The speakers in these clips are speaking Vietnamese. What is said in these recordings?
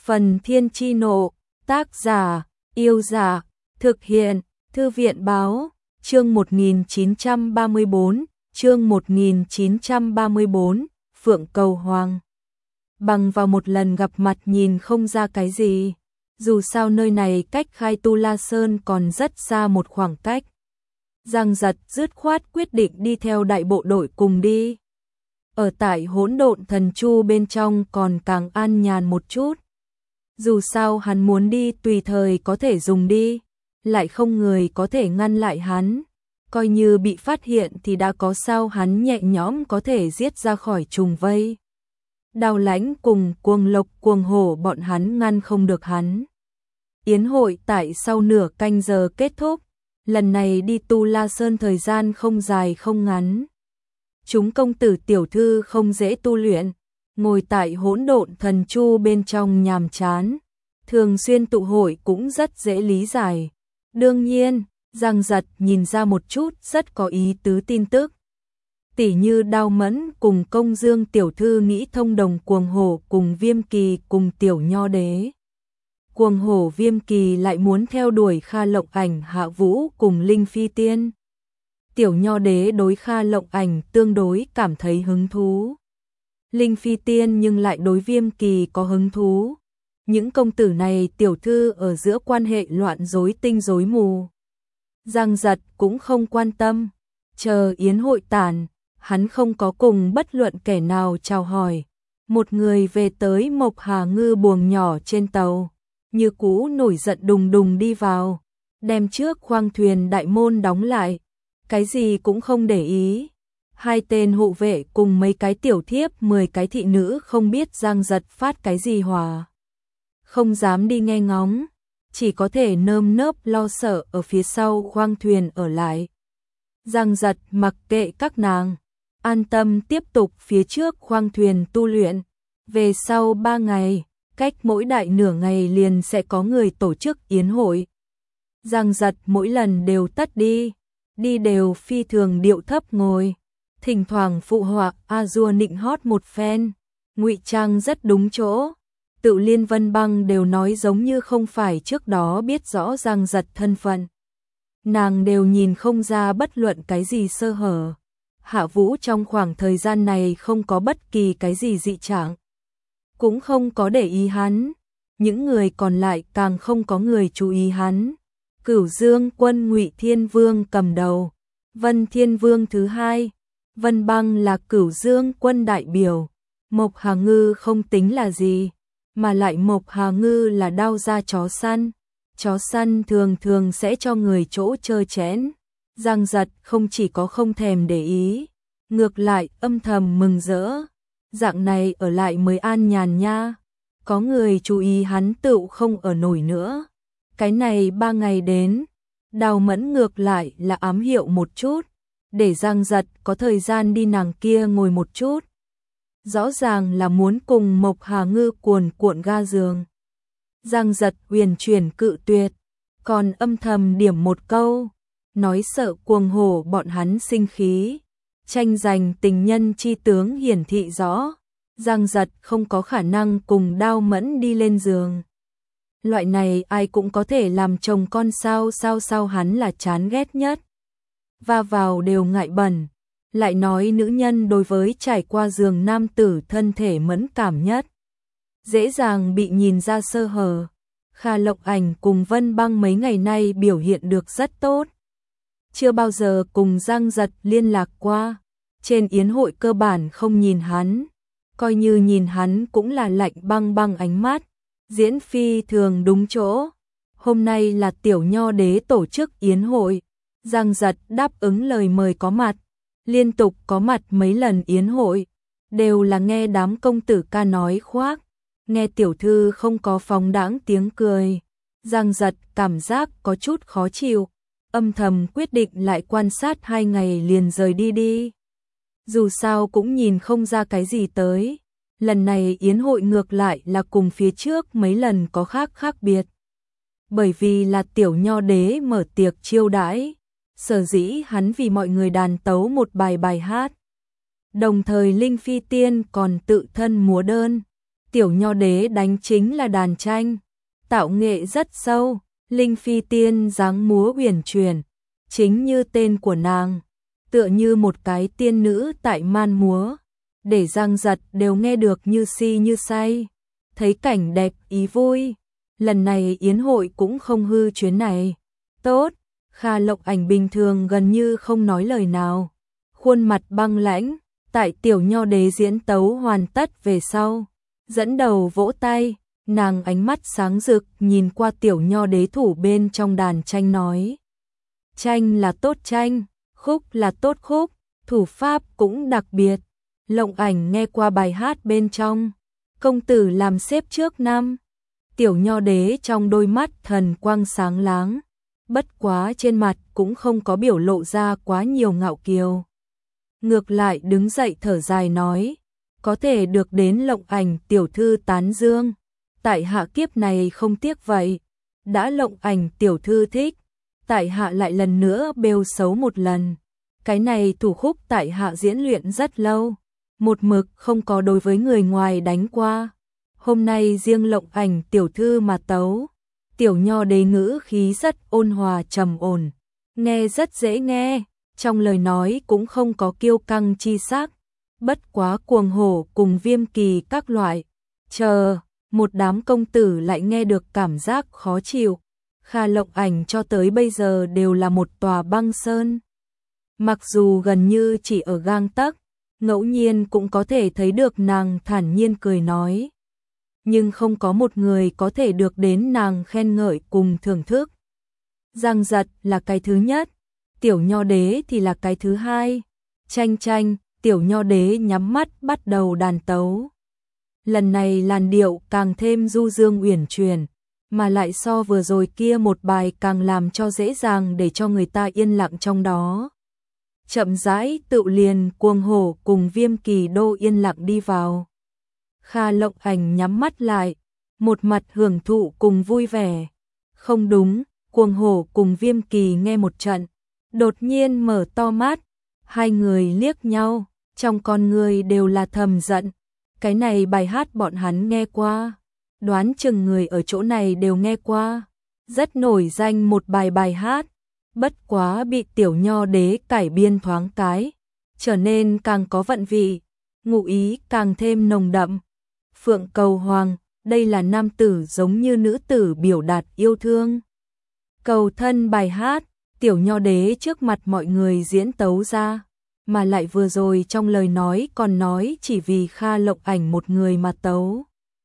Phần Thiên Chi Nộ, tác giả, Yêu Giả, thực hiện, Thư viện Báo, chương 1934, chương 1934, Phượng Cầu Hoàng. Bằng vào một lần gặp mặt nhìn không ra cái gì, dù sao nơi này cách Khai Tu La Sơn còn rất xa một khoảng cách. Giang Giật dứt khoát quyết định đi theo đại bộ đội cùng đi. Ở tại Hỗn Độn Thần Chu bên trong còn càng an nhàn một chút. Dù sao hắn muốn đi tùy thời có thể dùng đi, lại không người có thể ngăn lại hắn. Coi như bị phát hiện thì đã có sao hắn nhẹ nhõm có thể giết ra khỏi trùng vây. Đào Lãnh cùng Cuồng Lộc Cuồng Hổ bọn hắn ngăn không được hắn. Yến hội tại sau nửa canh giờ kết thúc, lần này đi Tu La Sơn thời gian không dài không ngắn. Chúng công tử tiểu thư không dễ tu luyện, ngồi tại Hỗn Độn Thần Chu bên trong nhàm chán, thường xuyên tụ hội cũng rất dễ lý giải. Đương nhiên, Giang Giật nhìn ra một chút rất có ý tứ tin tức. Tỉ như Đao Mẫn cùng Công Dương tiểu thư nghĩ thông đồng Cuồng Hổ cùng Viêm Kỳ cùng Tiểu Nho Đế. Cuồng Hổ Viêm Kỳ lại muốn theo đuổi Kha Lộng Ảnh Hạ Vũ cùng Linh Phi Tiên. Tiểu Nho Đế đối Kha Lộng Ảnh tương đối cảm thấy hứng thú. Linh Phi Tiên nhưng lại đối Viêm Kỳ có hứng thú. Những công tử này tiểu thư ở giữa quan hệ loạn rối tinh rối mù. Giang Giật cũng không quan tâm. Chờ yến hội tàn, hắn không có cùng bất luận kẻ nào chào hỏi. Một người về tới Mộc Hà Ngư buồng nhỏ trên tàu, như cũ nổi giận đùng đùng đi vào, đem trước khoang thuyền đại môn đóng lại, cái gì cũng không để ý. Hai tên hộ vệ cùng mấy cái tiểu thiếp 10 cái thị nữ không biết Giang Giật phát cái gì hỏa. Không dám đi nghe ngóng, chỉ có thể nơm nớp lo sợ ở phía sau khoang thuyền ở lại. Giang Giật mặc kệ các nàng, an tâm tiếp tục phía trước khoang thuyền tu luyện. Về sau 3 ngày, cách mỗi đại nửa ngày liền sẽ có người tổ chức yến hội. Giang Giật mỗi lần đều tất đi đều phi thường điệu thấp ngồi, thỉnh thoảng phụ họa A-dua nịnh hót một phen, ngụy trang rất đúng chỗ. Tự Liên Vân Băng đều nói giống như không phải trước đó biết rõ Giang Giật thân phận. Nàng đều nhìn không ra bất luận cái gì sơ hở. Hạ Vũ trong khoảng thời gian này không có bất kỳ cái gì dị trạng, cũng không có để ý hắn. Những người còn lại càng không có người chú ý hắn. Cửu Dương quân Ngụy Thiên Vương cầm đầu, Vân Thiên Vương thứ hai, Vân Băng là Cửu Dương quân đại biểu. Mộc Hà Ngư không tính là gì, mà lại Mộc Hà Ngư là đao ra chó săn thường thường sẽ cho người chỗ chơ chén. Giang Giật không chỉ có không thèm để ý, ngược lại âm thầm mừng rỡ. Dạng này ở lại mới an nhàn nha, có người chú ý hắn tựu không ở nổi nữa. Cái này 3 ngày đến, Đào Mẫn ngược lại là ám hiệu một chút, để Giang Giật có thời gian đi nàng kia ngồi một chút. Rõ ràng là muốn cùng Mộc Hà Ngư cuộn ga giường. Giang Giật huyền chuyển cự tuyệt, còn âm thầm điểm một câu, nói sợ Cuồng Hổ bọn hắn sinh khí. Tranh giành tình nhân chi tướng hiển thị rõ, Giang Giật không có khả năng cùng Đao Mẫn đi lên giường. Loại này ai cũng có thể làm chồng con sao hắn là chán ghét nhất. Va vào đều ngại bẩn, lại nói nữ nhân đối với trải qua giường nam tử thân thể mẫn cảm nhất, dễ dàng bị nhìn ra sơ hở. Kha Lộng Ảnh cùng Vân Băng mấy ngày nay biểu hiện được rất tốt, chưa bao giờ cùng Giang Giật liên lạc qua. Trên yến hội cơ bản không nhìn hắn, coi như nhìn hắn cũng là lạnh băng băng ánh mắt, diễn phi thường đúng chỗ. Hôm nay là Tiểu Nho Đế tổ chức yến hội, Giang Giật đáp ứng lời mời có mặt, liên tục có mặt mấy lần yến hội, đều là nghe đám công tử ca nói khoác, nghe tiểu thư không có phóng đãng tiếng cười. Giang Giật cảm giác có chút khó chịu, âm thầm quyết định lại quan sát 2 ngày liền rời đi. Dù sao cũng nhìn không ra cái gì tới. Lần này yến hội ngược lại là cùng phía trước mấy lần có khác biệt. Bởi vì là Tiểu Nho Đế mở tiệc chiêu đãi, sở dĩ hắn vì mọi người đàn tấu một bài hát. Đồng thời Linh Phi Tiên còn tự thân múa đơn, Tiểu Nho Đế đánh chính là đàn tranh, tạo nghệ rất sâu, linh phi tiên dáng múa uyển chuyển, chính như tên của nàng, tựa như một cái tiên nữ tại man múa, để Giang Giật đều nghe được như si như say, thấy cảnh đẹp ý vui. Lần này yến hội cũng không hư chuyến này. Tốt, Kha Lộng Ảnh bình thường gần như không nói lời nào, khuôn mặt băng lãnh, tại Tiểu Nho Đế diễn tấu hoàn tất về sau, dẫn đầu vỗ tay, nàng ánh mắt sáng rực nhìn qua Tiểu Nho Đế thủ bên trong đàn tranh nói. Tranh là tốt tranh, khúc là tốt khúc, thủ pháp cũng đặc biệt. Lộng Ảnh nghe qua bài hát bên trong, công tử làm xếp trước năm. Tiểu Nho Đế trong đôi mắt thần quang sáng láng, bất quá trên mặt cũng không có biểu lộ ra quá nhiều ngạo kiều. Ngược lại đứng dậy thở dài nói, có thể được đến Lộng Ảnh tiểu thư tán dương, tại hạ kiếp này không tiếc vậy, đã Lộng Ảnh tiểu thư thích, tại hạ lại lần nữa bêu xấu một lần. Cái này thủ khúc tại hạ diễn luyện rất lâu, một mực không có đối với người ngoài đánh qua. Hôm nay riêng Lộng Ảnh tiểu thư mà tấu, Tiểu Nho Đế ngữ khí rất ôn hòa trầm ổn, nghe rất dễ nghe, trong lời nói cũng không có kiêu căng chi sắc, bất quá cuồng hổ cùng viêm kỳ các loại. Chờ, một đám công tử lại nghe được cảm giác khó chịu. Kha Lộng Ảnh cho tới bây giờ đều là một tòa băng sơn. Mặc dù gần như chỉ ở gang tấc, ngẫu nhiên cũng có thể thấy được nàng thản nhiên cười nói. Nhưng không có một người có thể được đến nàng khen ngợi cùng thưởng thức. Giang Giật là cái thứ nhất, Tiểu Nho Đế thì là cái thứ hai. Tranh tranh, Tiểu Nho Đế nhắm mắt bắt đầu đàn tấu. Lần này làn điệu càng thêm du dương uyển chuyển, mà lại so vừa rồi kia một bài càng làm cho dễ dàng để cho người ta yên lặng trong đó. Chậm rãi tự liền cuồng hổ cùng viêm kỳ đô yên lặng đi vào. Kha Lộng Ảnh nhắm mắt lại, một mặt hưởng thụ cùng vui vẻ. Không đúng, cuồng hổ cùng viêm kỳ nghe một trận, đột nhiên mở to mắt, hai người liếc nhau, trong con người đều là thầm giận. Cái này bài hát bọn hắn nghe qua, đoán chừng người ở chỗ này đều nghe qua, rất nổi danh một bài hát, bất quá bị Tiểu Nho Đế cải biên thoáng cái, trở nên càng có vận vị, ngụ ý càng thêm nồng đậm. Phượng Cầu Hoàng, đây là nam tử giống như nữ tử biểu đạt yêu thương. Cầu thân bài hát, Tiểu Nho Đế trước mặt mọi người diễn tấu ra, mà lại vừa rồi trong lời nói còn nói chỉ vì Kha Lộng Ảnh một người mà tấu.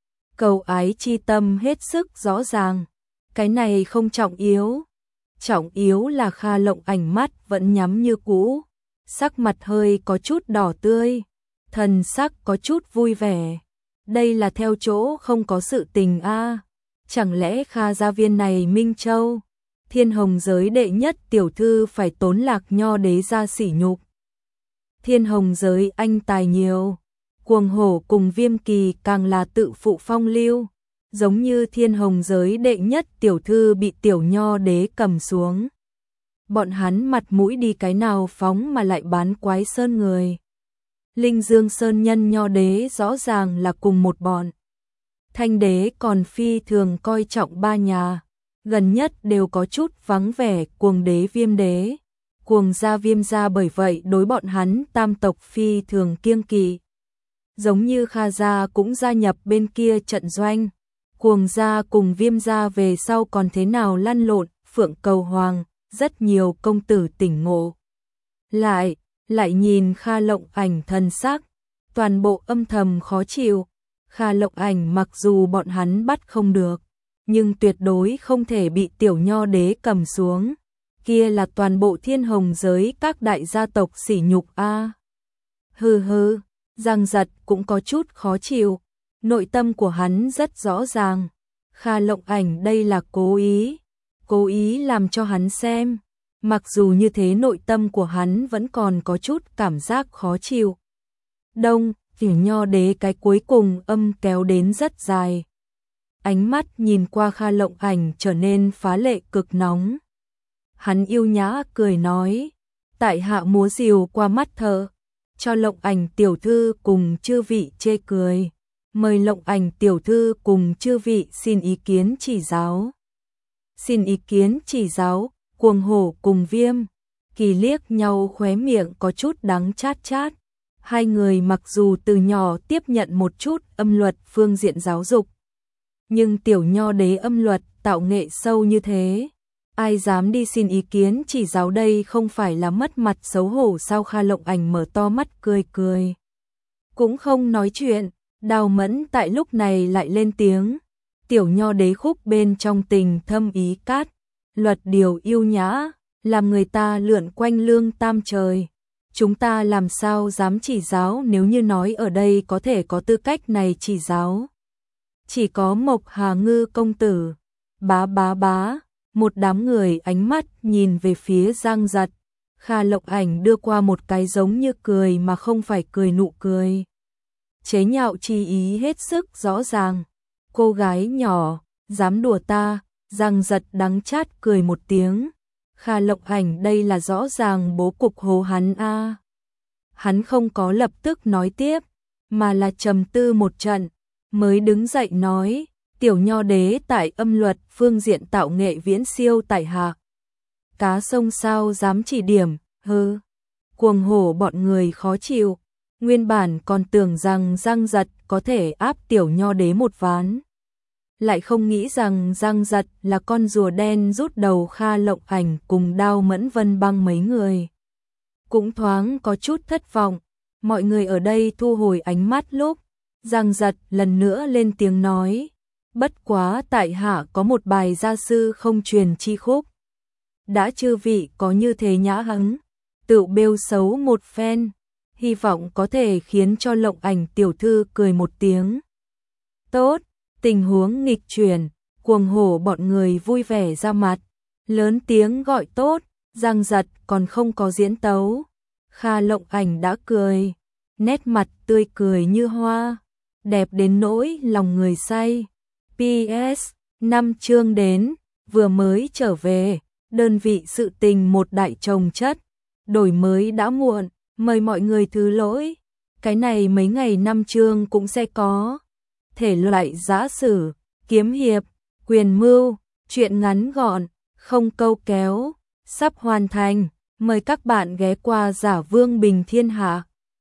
Cầu ái chi tâm hết sức rõ ràng, cái này không trọng yếu. Trọng yếu là Kha Lộng Ảnh mắt vẫn nhắm như cũ, sắc mặt hơi có chút đỏ tươi, thần sắc có chút vui vẻ. Đây là theo chỗ không có sự tình a. Chẳng lẽ Kha gia viên này Minh Châu, Thiên Hồng giới đệ nhất tiểu thư phải tốn Lạc Nho Đế ra sỉ nhục. Thiên Hồng giới anh tài nhiều, cuồng hổ cùng viêm kỳ càng là tự phụ phong lưu, giống như Thiên Hồng giới đệ nhất tiểu thư bị Tiểu Nho Đế cầm xuống. Bọn hắn mặt mũi đi cái nào phóng mà lại bán quái sơn người. Linh Dương Sơn Nhân Nho Đế rõ ràng là cùng một bọn. Thanh Đế còn phi thường coi trọng ba nhà, gần nhất đều có chút vắng vẻ Cuồng Đế Viêm Đế. Cuồng gia Viêm gia bởi vậy đối bọn hắn tam tộc phi thường kiêng kỵ. Giống như Kha gia cũng gia nhập bên kia trận doanh. Cuồng gia cùng Viêm gia về sau còn thế nào lăn lộn, Phượng Cầu Hoàng, rất nhiều công tử tỉnh ngộ. Lại nhìn Kha Lộng Ảnh thần sắc, toàn bộ âm thầm khó chịu. Kha Lộng Ảnh mặc dù bọn hắn bắt không được, nhưng tuyệt đối không thể bị Tiểu Nho Đế cầm xuống. Kia là toàn bộ Thiên Hồng giới các đại gia tộc sỉ nhục a. Hừ, Giang Giật cũng có chút khó chịu, nội tâm của hắn rất rõ ràng. Kha Lộng Ảnh đây là cố ý làm cho hắn xem. Mặc dù như thế nội tâm của hắn vẫn còn có chút cảm giác khó chịu. Tiểu Nho Đế cái cuối cùng âm kéo đến rất dài. Ánh mắt nhìn qua Kha Lộng Ảnh trở nên phá lệ cực nóng. Hắn yêu nhã cười nói, tại hạ múa rìu qua mắt thợ, cho Lộng Ảnh tiểu thư cùng chư vị chê cười. mời Lộng Ảnh tiểu thư cùng chư vị xin ý kiến chỉ giáo. Xin ý kiến chỉ giáo, Cuồng Hổ cùng Viêm Kỳ liếc nhau khóe miệng có chút đắng chát chát. Hai người mặc dù từ nhỏ tiếp nhận một chút âm luật phương diện giáo dục, nhưng tiểu nho đế âm luật tạo nghệ sâu như thế, ai dám đi xin ý kiến chỉ giáo đây không phải là mất mặt xấu hổ sao? Kha Lộng Ảnh mở to mắt cười cười, cũng không nói chuyện. Đào Mẫn tại lúc này lại lên tiếng, tiểu nho đế khúc bên trong tình thâm ý cát, luật điều yêu nhã, làm người ta lượn quanh lương tam trời. Chúng ta làm sao dám chỉ giáo, nếu như nói ở đây có thể có tư cách này chỉ giáo, chỉ có Mộc Hà Ngư công tử. Bá bá bá, một đám người ánh mắt nhìn về phía Giang Giật. Kha Lộng Ảnh đưa qua một cái giống như cười mà không phải cười nụ cười, chế nhạo chi ý hết sức rõ ràng. Cô gái nhỏ, dám đùa ta? Giang Giật đắng chát cười một tiếng. Kha Lộng Ảnh đây là rõ ràng bố cục hố hắn a. Hắn không có lập tức nói tiếp, mà là trầm tư một trận, mới đứng dậy nói, tiểu nho đế tại âm luật phương diện tạo nghệ viễn siêu tại hạ. Cá sông sao dám chỉ điểm, hừ. Cuồng Hổ bọn người khó chịu, nguyên bản còn tưởng rằng Giang Giật có thể áp tiểu nho đế một ván, lại không nghĩ rằng Giang Giật là con rùa đen rút đầu. Kha Lộng Ảnh cùng Đao Mẫn Vân Băng mấy người cũng thoáng có chút thất vọng. Mọi người ở đây thu hồi ánh mắt lúc Giang Giật lần nữa lên tiếng nói, bất quá tại hạ có một bài gia sư không truyền chi khúc, đã chư vị có như thế nhã hứng, tự bêu xấu một phen, hy vọng có thể khiến cho Lộng Ảnh tiểu thư cười một tiếng. Tốt. Tình huống nghịch chuyển, Cuồng Hổ bọn người vui vẻ ra mặt, lớn tiếng gọi tốt. Giang Giật còn không có diễn tấu, Kha Lộng Ảnh đã cười, nét mặt tươi cười như hoa, đẹp đến nỗi lòng người say. PS, 5 chương đến, vừa mới trở về, đơn vị sự tình một đại chồng chất, đổi mới đã muộn, mời mọi người thứ lỗi. Cái này mấy ngày 5 chương cũng sẽ có thể loại giã sử, kiếm hiệp, quyền mưu, truyện ngắn gọn, không câu kéo, sắp hoàn thành. Mời các bạn ghé qua Giả Vương Bình Thiên Hạ.